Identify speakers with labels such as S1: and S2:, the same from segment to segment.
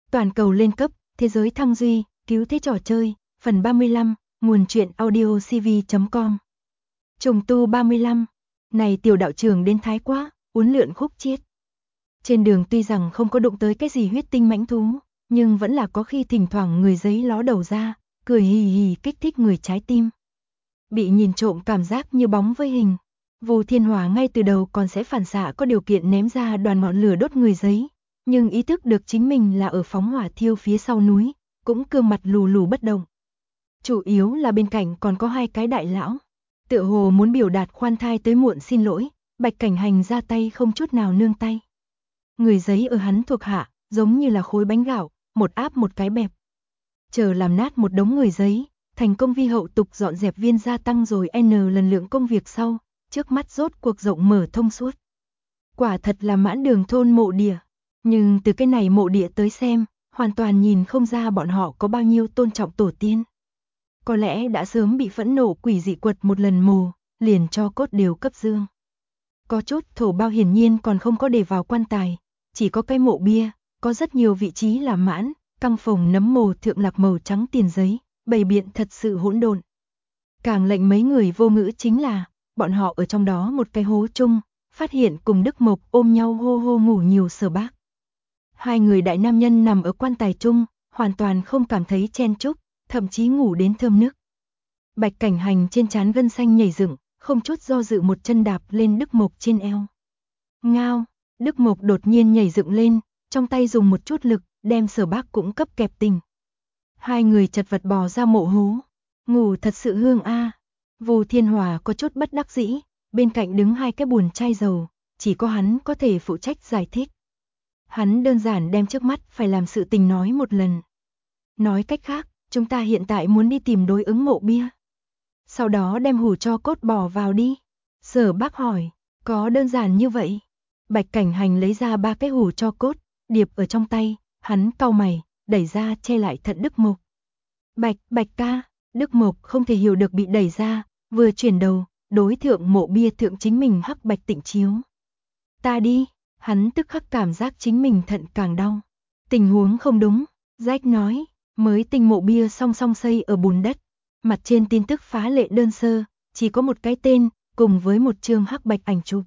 S1: Toàn cầu lên cấp, thế giới thăng duy, cứu thế trò chơi, phần 35, nguồn truyện audio cv.com. Trùng tu 35. Này tiểu đạo trưởng đến thái quá, uốn lượn khúc chiết. Trên đường tuy rằng không có đụng tới cái gì huyết tinh mãnh thú, nhưng vẫn là có khi thỉnh thoảng người giấy ló đầu ra, cười hì hì kích thích người trái tim. Bị nhìn trộm cảm giác như bóng với hình. Vu Thiên Hòa ngay từ đầu còn sẽ phản xạ có điều kiện ném ra đoàn ngọn lửa đốt người giấy, nhưng ý thức được chính mình là ở phóng hỏa thiêu phía sau núi, cũng cương mặt lù lù bất động. Chủ yếu là bên cạnh còn có hai cái đại lão, tựa hồ muốn biểu đạt khoan thai tới muộn xin lỗi, Bạch Cảnh Hành ra tay không chút nào nương tay. Người giấy ở hắn thuộc hạ, giống như là khối bánh gạo, một áp một cái bẹp. Chờ làm nát một đống người giấy, thành công vi hậu tục dọn dẹp viên gia tăng rồi n lần lượng công việc sau, trước mắt rốt cuộc rộng mở thông suốt. Quả thật là mãn đường thôn mộ địa, nhưng từ cái này mộ địa tới xem, hoàn toàn nhìn không ra bọn họ có bao nhiêu tôn trọng tổ tiên. Có lẽ đã sớm bị phẫn nộ quỷ dị quật một lần mồ, liền cho cốt đều cấp dương. Có chút thổ bao hiển nhiên còn không có để vào quan tài, chỉ có cái mộ bia, có rất nhiều vị trí là mãn, căng phồng nấm mồ thượng lạc màu trắng tiền giấy, bày biện thật sự hỗn độn. Càng lệnh mấy người vô ngữ chính là, bọn họ ở trong đó một cái hố chung, phát hiện cùng Đức Mộc ôm nhau hô hô ngủ nhiều Sở Bác. Hai người đại nam nhân nằm ở quan tài chung, hoàn toàn không cảm thấy chen chúc, thậm chí ngủ đến thơm nức. Bạch Cảnh Hành trên trán gân xanh nhảy dựng, không chút do dự một chân đạp lên Đức Mộc trên eo. Ngao, Đức Mộc đột nhiên nhảy dựng lên, trong tay dùng một chút lực, đem Sở Bác cũng cấp kẹp tình. Hai người chật vật bò ra mộ hố, ngủ thật sự hương a. Vu Thiên Hòa có chút bất đắc dĩ, bên cạnh đứng hai cái buồn chai dầu, chỉ có hắn có thể phụ trách giải thích. Hắn đơn giản đem trước mắt phải làm sự tình nói một lần. Nói cách khác, chúng ta hiện tại muốn đi tìm đối ứng mộ bia. Sau đó đem hủ cho cốt bỏ vào đi. Sở Bác hỏi, có đơn giản như vậy? Bạch Cảnh Hành lấy ra ba cái hủ cho cốt, điệp ở trong tay, hắn cau mày, đẩy ra che lại thận Đức Mộc. Bạch ca, Đức Mộc không thể hiểu được bị đẩy ra, vừa chuyển đầu, đối thượng mộ bia thượng chính mình hắc bạch tịnh chiếu. Ta đi, hắn tức khắc cảm giác chính mình thận càng đau. Tình huống không đúng, Jack nói, mới tinh mộ bia song song xây ở bùn đất, mặt trên tin tức phá lệ đơn sơ, chỉ có một cái tên, cùng với một chương hắc bạch ảnh chụp.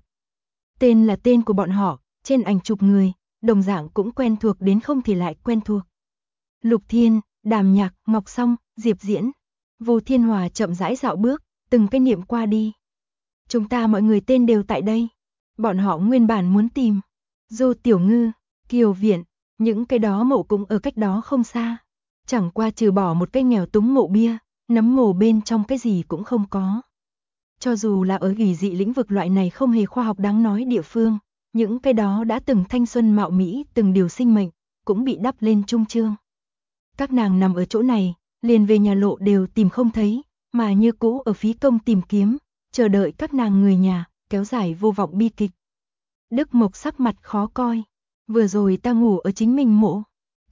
S1: Tên là tên của bọn họ, trên ảnh chụp người, đồng dạng cũng quen thuộc đến không thì lại quen thuộc. Lục Thiên, Đàm Nhạc, Ngọc Song, Diệp Diễn. Vu Thiên Hòa chậm rãi dạo bước, từng cái niệm qua đi. Chúng ta mọi người tên đều tại đây. Bọn họ nguyên bản muốn tìm Dô Tiểu Ngư, Kiều Viện, những cái đó mộ cũng ở cách đó không xa. Chẳng qua trừ bỏ một cái nghèo túng mộ bia, nấm mồ bên trong cái gì cũng không có. Cho dù là ở kỳ dị lĩnh vực loại này không hề khoa học đáng nói địa phương, những cái đó đã từng thanh xuân mạo mỹ từng điều sinh mệnh, cũng bị đắp lên trung chương. Các nàng nằm ở chỗ này, liền về nhà lộ đều tìm không thấy, mà như cũ ở phí công tìm kiếm, chờ đợi các nàng người nhà, kéo dài vô vọng bi kịch. Đức Mộc sắc mặt khó coi, vừa rồi ta ngủ ở chính mình mộ,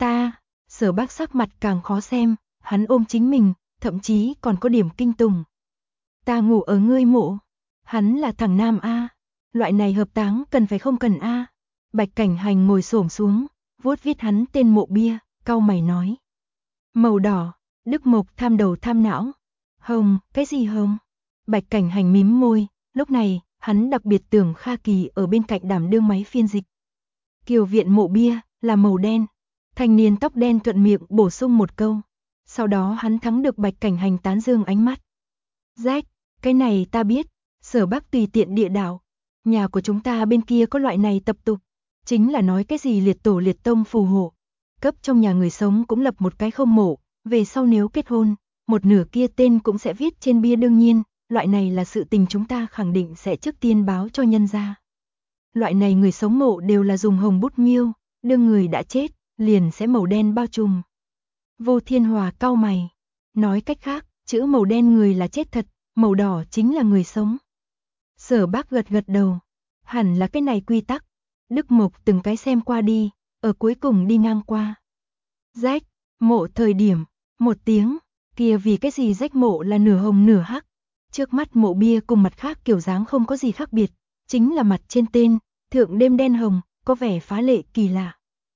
S1: Sở Bác sắc mặt càng khó xem, hắn ôm chính mình, thậm chí còn có điểm kinh tủng. Ta ngủ ở ngươi mộ, hắn là thằng nam a, loại này hợp táng cần phải không cần a. Bạch Cảnh Hành ngồi xổm xuống, vuốt viết hắn tên mộ bia, cau mày nói. Màu đỏ, Đức Mộc tham đầu tham não. Hồng, cái gì hồng? Bạch Cảnh Hành mím môi, lúc này, hắn đặc biệt tưởng Kha Kỳ ở bên cạnh đảm đương máy phiên dịch. Kiều Viện mộ bia, là màu đen. Thanh niên tóc đen thuận miệng bổ sung một câu. Sau đó hắn thắng được Bạch Cảnh Hành tán dương ánh mắt. Jack, cái này ta biết. Sở Bác tùy tiện địa đạo. Nhà của chúng ta bên kia có loại này tập tục. Chính là nói cái gì liệt tổ liệt tông phù hộ. Cấp trong nhà người sống cũng lập một cái không mộ. Về sau nếu kết hôn, một nửa kia tên cũng sẽ viết trên bia đương nhiên. Loại này là sự tình chúng ta khẳng định sẽ trước tiên báo cho nhân gia. Loại này người sống mộ đều là dùng hồng bút miêu, đương người đã chết, liền sẽ màu đen bao trùm. Vô Thiên Hòa cau mày, nói cách khác, chữ màu đen người là chết thật, màu đỏ chính là người sống. Sở Bác gật gật đầu, hẳn là cái này quy tắc. Đức Mộc từng cái xem qua đi, ở cuối cùng đi ngang qua. Rách, mộ thời điểm, một tiếng, kia vì cái gì rách mộ là nửa hồng nửa hắc. Trước mắt mộ bia cùng mặt khác kiểu dáng không có gì khác biệt, chính là mặt trên tên, thượng đêm đen hồng, có vẻ phá lệ kỳ lạ.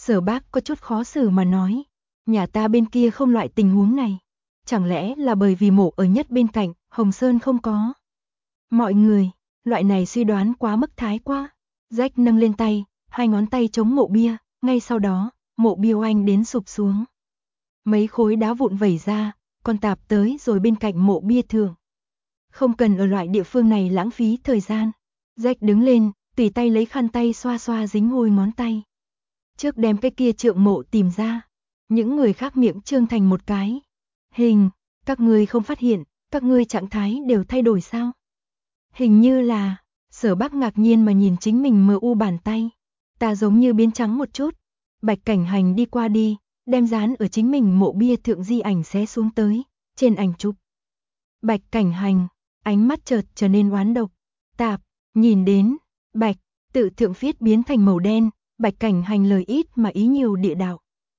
S1: Sở Bác có chút khó xử mà nói, nhà ta bên kia không loại tình huống này. Chẳng lẽ là bởi vì mộ ở nhất bên cạnh, Hồng Sơn không có? Mọi người, loại này suy đoán quá mức thái quá. Jack nâng lên tay, hai ngón tay chống mộ bia, ngay sau đó, mộ bia oanh đến sụp xuống. Mấy khối đá vụn vẩy ra, còn tạp tới rồi bên cạnh mộ bia thượng. Không cần ở loại địa phương này lãng phí thời gian. Jack đứng lên, tùy tay lấy khăn tay xoa xoa dính hôi ngón tay. Trước đem cái kia trượng mộ tìm ra. Những người khác miệng trương thành một cái. Hình, các ngươi không phát hiện, các ngươi trạng thái đều thay đổi sao? Hình như là, Sở Bác ngạc nhiên mà nhìn chính mình mờ u bàn tay. Ta giống như biến trắng một chút. Bạch Cảnh Hành đi qua đi, đem dán ở chính mình mộ bia thượng di ảnh xé xuống tới, trên ảnh chụp. Bạch Cảnh Hành, ánh mắt chợt trở nên oán độc. Tạp, nhìn đến, bạch, tự thượng viết biến thành màu đen, Bạch Cảnh Hành lời ít mà ý nhiều địa đạo.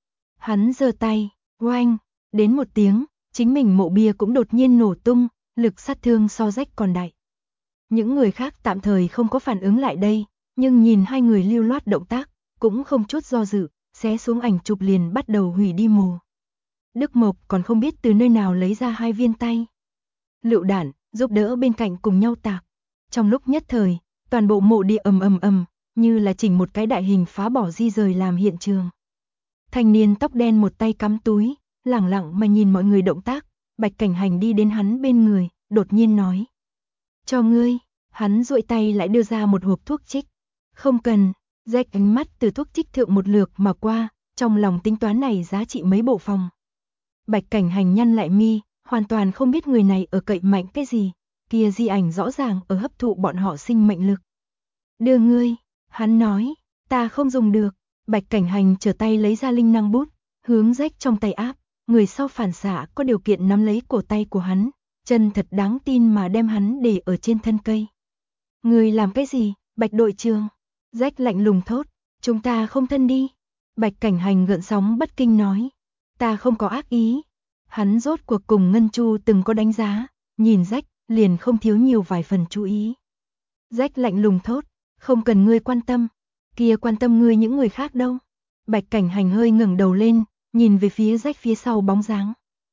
S1: Hắn giơ tay, oanh, đến một tiếng, chính mình mộ bia cũng đột nhiên nổ tung, lực sát thương so Jack còn đại. Những người khác tạm thời không có phản ứng lại đây, nhưng nhìn hai người lưu loát động tác, cũng không chút do dự, xé xuống ảnh chụp liền bắt đầu hủy đi mồ. Đức Mộc còn không biết từ nơi nào lấy ra hai viên tay lựu đạn, giúp đỡ bên cạnh cùng nhau tạc. Trong lúc nhất thời, toàn bộ mộ địa ầm, như là chỉnh một cái đại hình phá bỏ di rời làm hiện trường. Thanh niên tóc đen một tay cắm túi, lẳng lặng mà nhìn mọi người động tác, Bạch Cảnh Hành đi đến hắn bên người, đột nhiên nói. Cho ngươi, hắn duỗi tay lại đưa ra một hộp thuốc trích. Không cần, Jack ánh mắt từ thuốc trích thượng một lượt mà qua, trong lòng tính toán này giá trị mấy bộ phòng. Bạch Cảnh Hành nhăn lại mi, hoàn toàn không biết người này ở cậy mạnh cái gì, kia di ảnh rõ ràng ở hấp thụ bọn họ sinh mệnh lực. Đưa ngươi, hắn nói, ta không dùng được. Bạch Cảnh Hành trở tay lấy ra linh năng bút, hướng Jack trong tay áp, người sau phản xạ có điều kiện nắm lấy cổ tay của hắn, chân thật đáng tin mà đem hắn để ở trên thân cây. Ngươi làm cái gì, Bạch đội trưởng? Jack lạnh lùng thốt, chúng ta không thân đi. Bạch Cảnh Hành gợn sóng bất kinh nói, ta không có ác ý. Hắn rốt cuộc cùng Ngân Chu từng có đánh giá, nhìn Jack liền không thiếu nhiều vài phần chú ý. Jack lạnh lùng thốt, không cần ngươi quan tâm, kia quan tâm ngươi những người khác đâu. Bạch Cảnh Hành hơi ngẩng đầu lên, nhìn về phía Jack phía sau bóng dáng.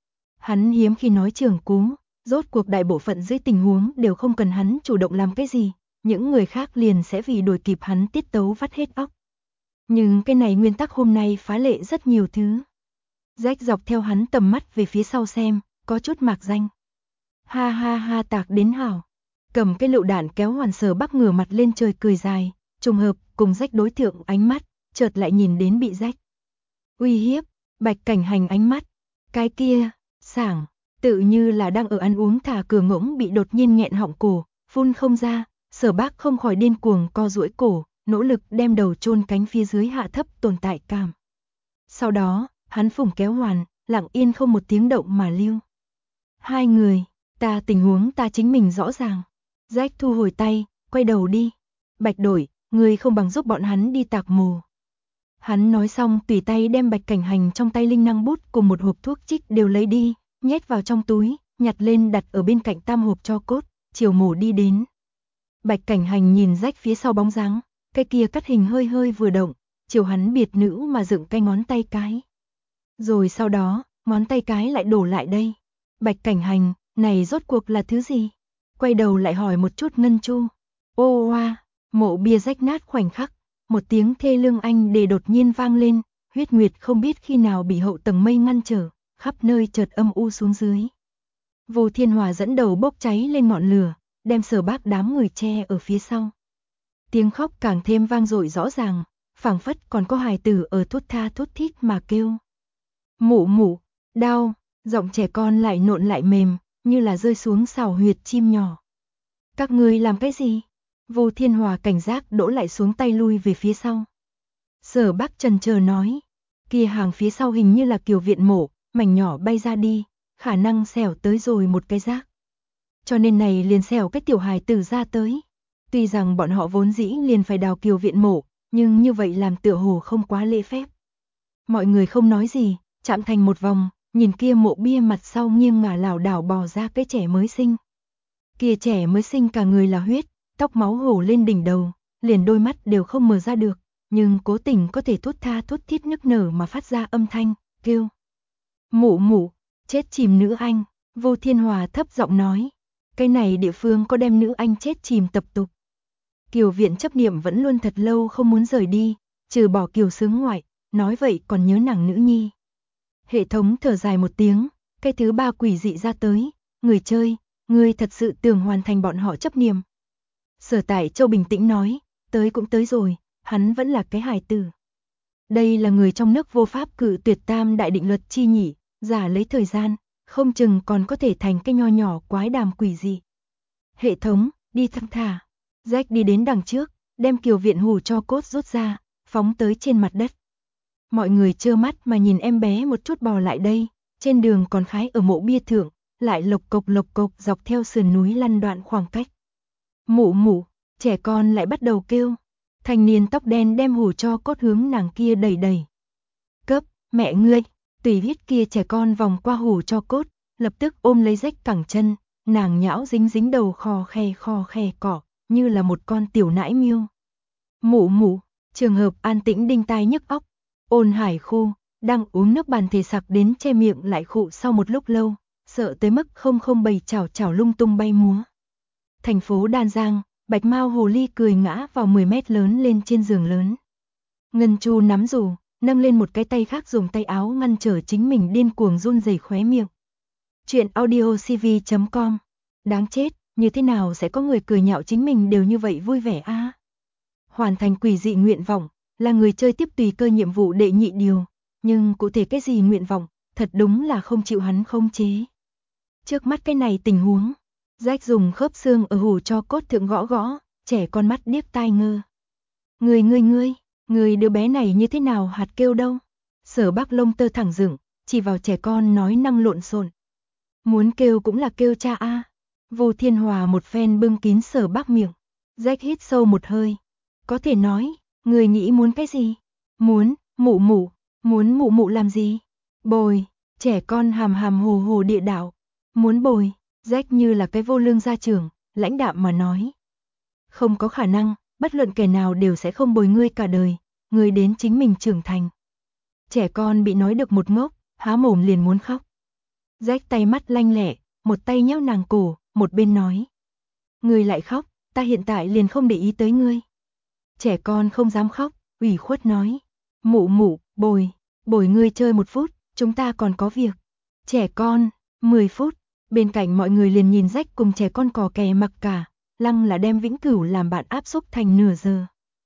S1: Hắn hiếm khi nói trưởng cú, rốt cuộc đại bộ phận dưới tình huống đều không cần hắn chủ động làm cái gì, những người khác liền sẽ vì đuổi kịp hắn tiết tấu vắt hết óc. Nhưng cái này nguyên tắc hôm nay phá lệ rất nhiều thứ. Jack dọc theo hắn tầm mắt về phía sau xem, có chút mạc danh. Ha ha ha, tạc đến hảo. Cầm cái lựu đạn kéo Hoàn Sở Bắc ngửa mặt lên trời cười dài, trùng hợp cùng Jack đối thượng ánh mắt, chợt lại nhìn đến bị Jack uy hiếp. Bạch Cảnh Hành ánh mắt, cái kia, sảng, tự như là đang ở ăn uống thả cửa ngỗng bị đột nhiên nghẹn họng cổ, phun không ra. Sở Bác không khỏi điên cuồng co duỗi cổ, nỗ lực đem đầu chôn cánh phía dưới hạ thấp tồn tại cảm. Sau đó, hắn phủng kéo Hoàn, lặng yên không một tiếng động mà lưu. Hai người, ta tình huống ta chính mình rõ ràng. Jack thu hồi tay, quay đầu đi. Bạch đội, người không bằng giúp bọn hắn đi tạc mồ. Hắn nói xong tùy tay đem Bạch Cảnh Hành trong tay linh năng bút cùng một hộp thuốc trích đều lấy đi, nhét vào trong túi, nhặt lên đặt ở bên cạnh tam hộp tro cốt, chiều mổ đi đến. Bạch Cảnh Hành nhìn Jack phía sau bóng dáng, cái kia cắt hình hơi hơi vừa động, chiều hắn biệt nữ mà dựng cái ngón tay cái. Rồi sau đó, ngón tay cái lại đổ lại đây. Bạch Cảnh Hành, này rốt cuộc là thứ gì? Quay đầu lại hỏi một chút Ngân Chu. Ô oa, mộ bia rách nát khoảnh khắc, một tiếng thê lương anh để đột nhiên vang lên, huyết nguyệt không biết khi nào bị hậu tầng mây ngăn trở, khắp nơi chợt âm u xuống dưới. Vô Thiên Hòa dẫn đầu bốc cháy lên ngọn lửa, đem Sở Bác đám người che ở phía sau. Tiếng khóc càng thêm vang dội rõ ràng, phảng phất còn có hài tử ở thút tha thút thít mà kêu. Mụ mụ, đau, giọng trẻ con lại nộn lại mềm, như là rơi xuống sào huyệt chim nhỏ. Các ngươi làm cái gì? Vô Thiên Hòa cảnh giác đỗ lại xuống tay lui về phía sau. Sở Bác chần chờ nói, kia hàng phía sau hình như là Kiều viện mổ, mảnh nhỏ bay ra đi, khả năng xẻo tới rồi một cái rác. Cho nên này liền xẻo cái tiểu hài tử ra tới. Tuy rằng bọn họ vốn dĩ liền phải đào Kiều viện mổ, nhưng như vậy làm tựa hồ không quá lễ phép. Mọi người không nói gì, chạm thành một vòng, nhìn kia mộ bia mặt sau nghiêng ngả lảo đảo bò ra cái trẻ mới sinh. Kia trẻ mới sinh cả người là huyết, tóc máu hổ lên đỉnh đầu, liền đôi mắt đều không mở ra được, nhưng cố tình có thể thút thít nức nở mà phát ra âm thanh, kêu. Mụ mụ, chết chìm nữ anh, Vô Thiên Hòa thấp giọng nói. Cái này địa phương có đem nữ anh chết chìm tập tục. Kiều Viện chấp niệm vẫn luôn thật lâu không muốn rời đi, trừ bỏ Kiều Sướng ngoại, nói vậy còn nhớ nàng nữ nhi. Hệ thống thở dài một tiếng, cái thứ ba quỷ dị ra tới, người chơi, ngươi thật sự tưởng hoàn thành bọn họ chấp niệm. Sở Tại Châu bình tĩnh nói, tới cũng tới rồi, hắn vẫn là cái hài tử. Đây là người trong nước vô pháp cự tuyệt tam đại định luật chi nhỉ, giả lấy thời gian, không chừng còn có thể thành cái nho nhỏ quái đàm quỷ dị. Hệ thống, đi thăng thả. Jack đi đến đằng trước, đem Kiều Viện hủ cho cốt rút ra, phóng tới trên mặt đất. Mọi người trơ mắt mà nhìn em bé một chút bò lại đây, trên đường còn khái ở mộ bia thượng, lại lộc cộc dọc theo sườn núi lăn đoạn khoảng cách. Mụ mụ, trẻ con lại bắt đầu kêu. Thanh niên tóc đen đem hủ cho cốt hướng nàng kia đẩy. Cấp, mẹ ngươi, tùy viết kia trẻ con vòng qua hủ cho cốt, lập tức ôm lấy Jack cẳng chân, nàng nhão dính đầu khò khè cỏ, như là một con tiểu nãi miêu. Mụ mụ, trường hợp an tĩnh đinh tai nhức óc. Ôn Hải khu, đang uống nước bàn thể sặc đến che miệng lại khụ sau một lúc lâu, sợ tới mức không bầy chảo lung tung bay múa. Thành phố Đan Giang, bạch mao hồ ly cười ngã vào 10 mét lớn lên trên giường lớn. Ngân Chu nắm dù, nâng lên một cái tay khác dùng tay áo ngăn trở chính mình điên cuồng run rẩy khóe miệng. Chuyện audiocv.com. Đáng chết, như thế nào sẽ có người cười nhạo chính mình đều như vậy vui vẻ a? Hoàn thành quỷ dị nguyện vọng, là người chơi tiếp tùy cơ nhiệm vụ đệ nhị điều, nhưng cụ thể cái gì nguyện vọng, thật đúng là không chịu hắn khống chế. Trước mắt cái này tình huống, Jack dùng khớp xương ở hủ cho cốt thượng gõ, trẻ con mắt điếc tai ngơ. Người đứa bé này như thế nào hạt kêu đâu? Sở Bắc lông tơ thẳng dựng, chỉ vào trẻ con nói năng lộn xộn. Muốn kêu cũng là kêu cha a. Vô Thiên Hòa một phen bưng kín Sở Bắc miệng. Jack hít sâu một hơi. Có thể nói, người nghĩ muốn cái gì? Muốn mụ mụ làm gì? Bồi, trẻ con hàm hồ địa đạo. Muốn bồi, Jack như là cái vô lương gia trưởng, lãnh đạm mà nói. Không có khả năng, bất luận kẻ nào đều sẽ không bồi ngươi cả đời, ngươi đến chính mình trưởng thành. Trẻ con bị nói được một ngốc, há mồm liền muốn khóc. Jack tay mắt lanh lẹ, một tay nhéo nàng cổ, một bên nói. Ngươi lại khóc, ta hiện tại liền không để ý tới ngươi. Trẻ con không dám khóc, ủy khuất nói. Mụ, bồi ngươi chơi 1 phút, chúng ta còn có việc. Trẻ con, 10 phút, bên cạnh mọi người liền nhìn Jack cùng trẻ con cò kè mặc cả, lăng là đem Vĩnh Cửu làm bạn áp xúc thành nửa giờ.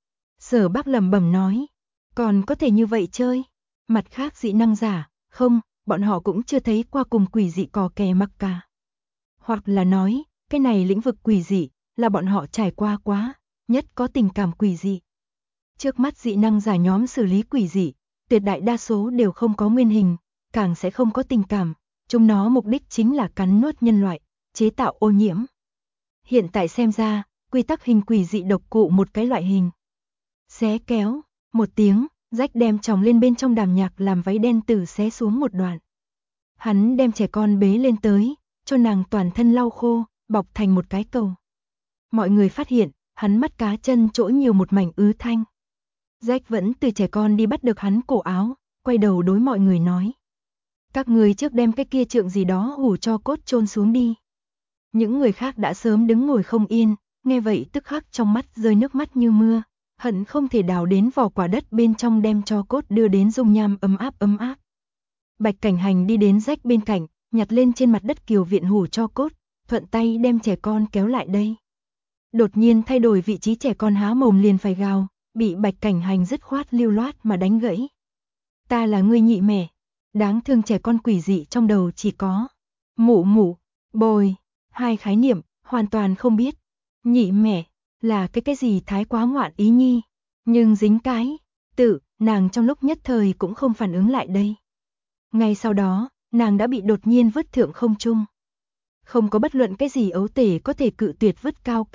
S1: Sở Bắc lẩm bẩm nói, còn có thể như vậy chơi. Mặt khác dị năng giả, không, bọn họ cũng chưa thấy qua cùng quỷ dị cò kè mặc cả. Hoặc là nói, cái này lĩnh vực quỷ dị, là bọn họ trải qua quá, nhất có tình cảm quỷ dị. Trước mắt dị năng giả nhóm xử lý quỷ dị, tuyệt đại đa số đều không có nguyên hình, càng sẽ không có tình cảm, chúng nó mục đích chính là cắn nuốt nhân loại, chế tạo ô nhiễm. Hiện tại xem ra, quy tắc hình quỷ dị độc cụ một cái loại hình. Xé kéo, một tiếng, Jack đem tròng lên bên trong đàm nhạc làm váy đen tử xé xuống một đoạn. Hắn đem trẻ con bế lên tới, cho nàng toàn thân lau khô, bọc thành một cái cầu. Mọi người phát hiện, hắn mắt cá chân chỗ nhiều một mảnh ứ thanh. Jack vẫn từ trẻ con đi bắt được hắn cổ áo, quay đầu đối mọi người nói. Các người trước đem cái kia trượng gì đó hủ cho cốt chôn xuống đi. Những người khác đã sớm đứng ngồi không yên, nghe vậy tức khắc trong mắt rơi nước mắt như mưa, hận không thể đào đến vỏ quả đất bên trong đem cho cốt đưa đến dung nham ấm áp. Bạch Cảnh Hành đi đến Jack bên cạnh, nhặt lên trên mặt đất Kiều Viện hủ cho cốt, thuận tay đem trẻ con kéo lại đây. Đột nhiên thay đổi vị trí trẻ con há mồm liền phải gào, bị Bạch Cảnh Hành dứt khoát lưu loát mà đánh gãy. Ta là ngươi nhị mẹ, đáng thương trẻ con quỷ dị trong đầu chỉ có mụ, bồi, hai khái niệm, hoàn toàn không biết. Nhị mẹ, là cái gì thái quá ngoạn ý nhi, nhưng dính cái, nàng trong lúc nhất thời cũng không phản ứng lại đây. Ngay sau đó, nàng đã bị đột nhiên vứt thượng không trung. Không có bất luận cái gì ấu tể có thể cự tuyệt vứt cao.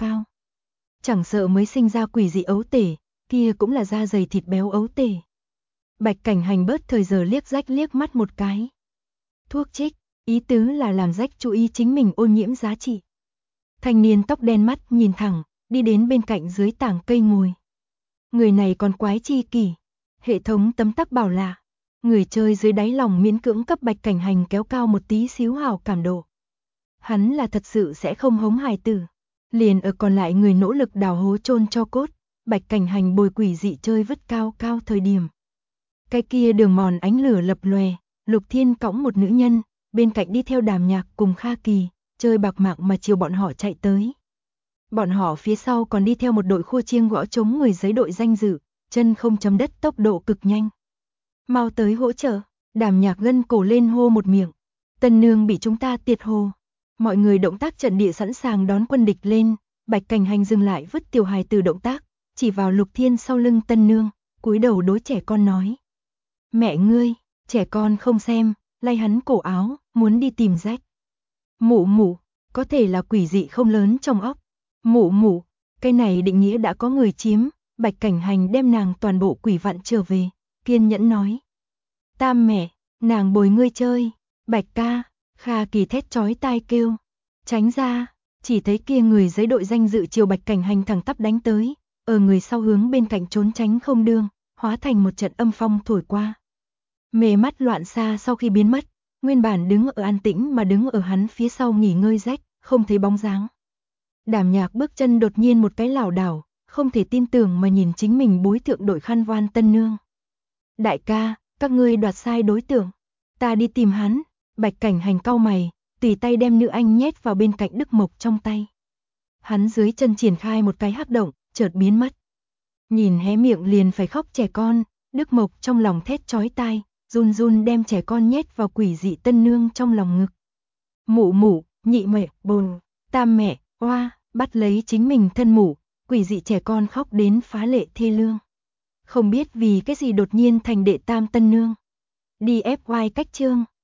S1: Chẳng sợ mới sinh ra quỷ dị ấu tể, kia cũng là da dày thịt béo ấu tể. Bạch Cảnh Hành bớt thời giờ liếc Jack liếc mắt một cái. Thuốc trích, ý tứ là làm Jack chú ý chính mình ô nhiễm giá trị. Thanh niên tóc đen mắt nhìn thẳng, đi đến bên cạnh dưới tảng cây ngồi. Người này còn quái chi kỷ. Hệ thống tấm tắc bảo là, người chơi dưới đáy lòng miễn cưỡng cấp Bạch Cảnh Hành kéo cao một tí xíu hào cảm độ. Hắn là thật sự sẽ không hống hài tử. Liền ở còn lại người nỗ lực đào hố chôn cho cốt, Bạch Cảnh Hành bồi quỷ dị chơi vứt cao cao thời điểm. Cái kia đường mòn ánh lửa lập lòe, Lục Thiên cõng một nữ nhân, bên cạnh đi theo Đàm Nhạc cùng Kha Kỳ, chơi bạc mạng mà chiều bọn họ chạy tới. Bọn họ phía sau còn đi theo một đội khua chiêng gõ trống người giấy đội danh dự, chân không chấm đất tốc độ cực nhanh. Mau tới hỗ trợ, Đàm Nhạc gân cổ lên hô một miệng. Tân nương bị chúng ta tiệt hồ. Mọi người động tác trận địa sẵn sàng đón quân địch lên, Bạch Cảnh Hành dừng lại vứt tiểu hài từ động tác, chỉ vào Lục Thiên sau lưng Tân nương, cúi đầu đối trẻ con nói. Mẹ ngươi, trẻ con không xem, lay hắn cổ áo, muốn đi tìm rách. Mụ mụ, có thể là quỷ dị không lớn trong óc. Mụ mụ, cái này định nghĩa đã có người chiếm, Bạch Cảnh Hành đem nàng toàn bộ quỷ vặn trở về, kiên nhẫn nói. Tam mẹ, nàng bồi ngươi chơi, Bạch ca, Kha Kỳ thét chói tai kêu. Tránh ra, chỉ thấy kia người giấy đội danh dự chiều Bạch Cảnh Hành thẳng tắp đánh tới, ở người sau hướng bên cạnh trốn tránh không đương, hóa thành một trận âm phong thổi qua. Mê mắt loạn xa sau khi biến mất, nguyên bản đứng ở an tĩnh mà đứng ở hắn phía sau nghỉ ngơi rách, không thấy bóng dáng. Đàm Nhạc bước chân đột nhiên một cái lảo đảo, không thể tin tưởng mà nhìn chính mình bối thượng đội khăn voan Tân nương. Đại ca, các ngươi đoạt sai đối tượng, ta đi tìm hắn. Bạch Cảnh Hành cau mày, tùy tay đem nữ anh nhét vào bên cạnh Đức Mộc trong tay. Hắn dưới chân triển khai một cái hắc động, chợt biến mất. Nhìn hé miệng liền phải khóc trẻ con, Đức Mộc trong lòng thét chói tai, run run đem trẻ con nhét vào quỷ dị Tân nương trong lòng ngực. Mụ mụ, nhị mẹ, bồn, tam mẹ, oa, bắt lấy chính mình thân mụ, quỷ dị trẻ con khóc đến phá lệ thê lương. Không biết vì cái gì đột nhiên thành đệ tam Tân nương. Đi FY cách chương.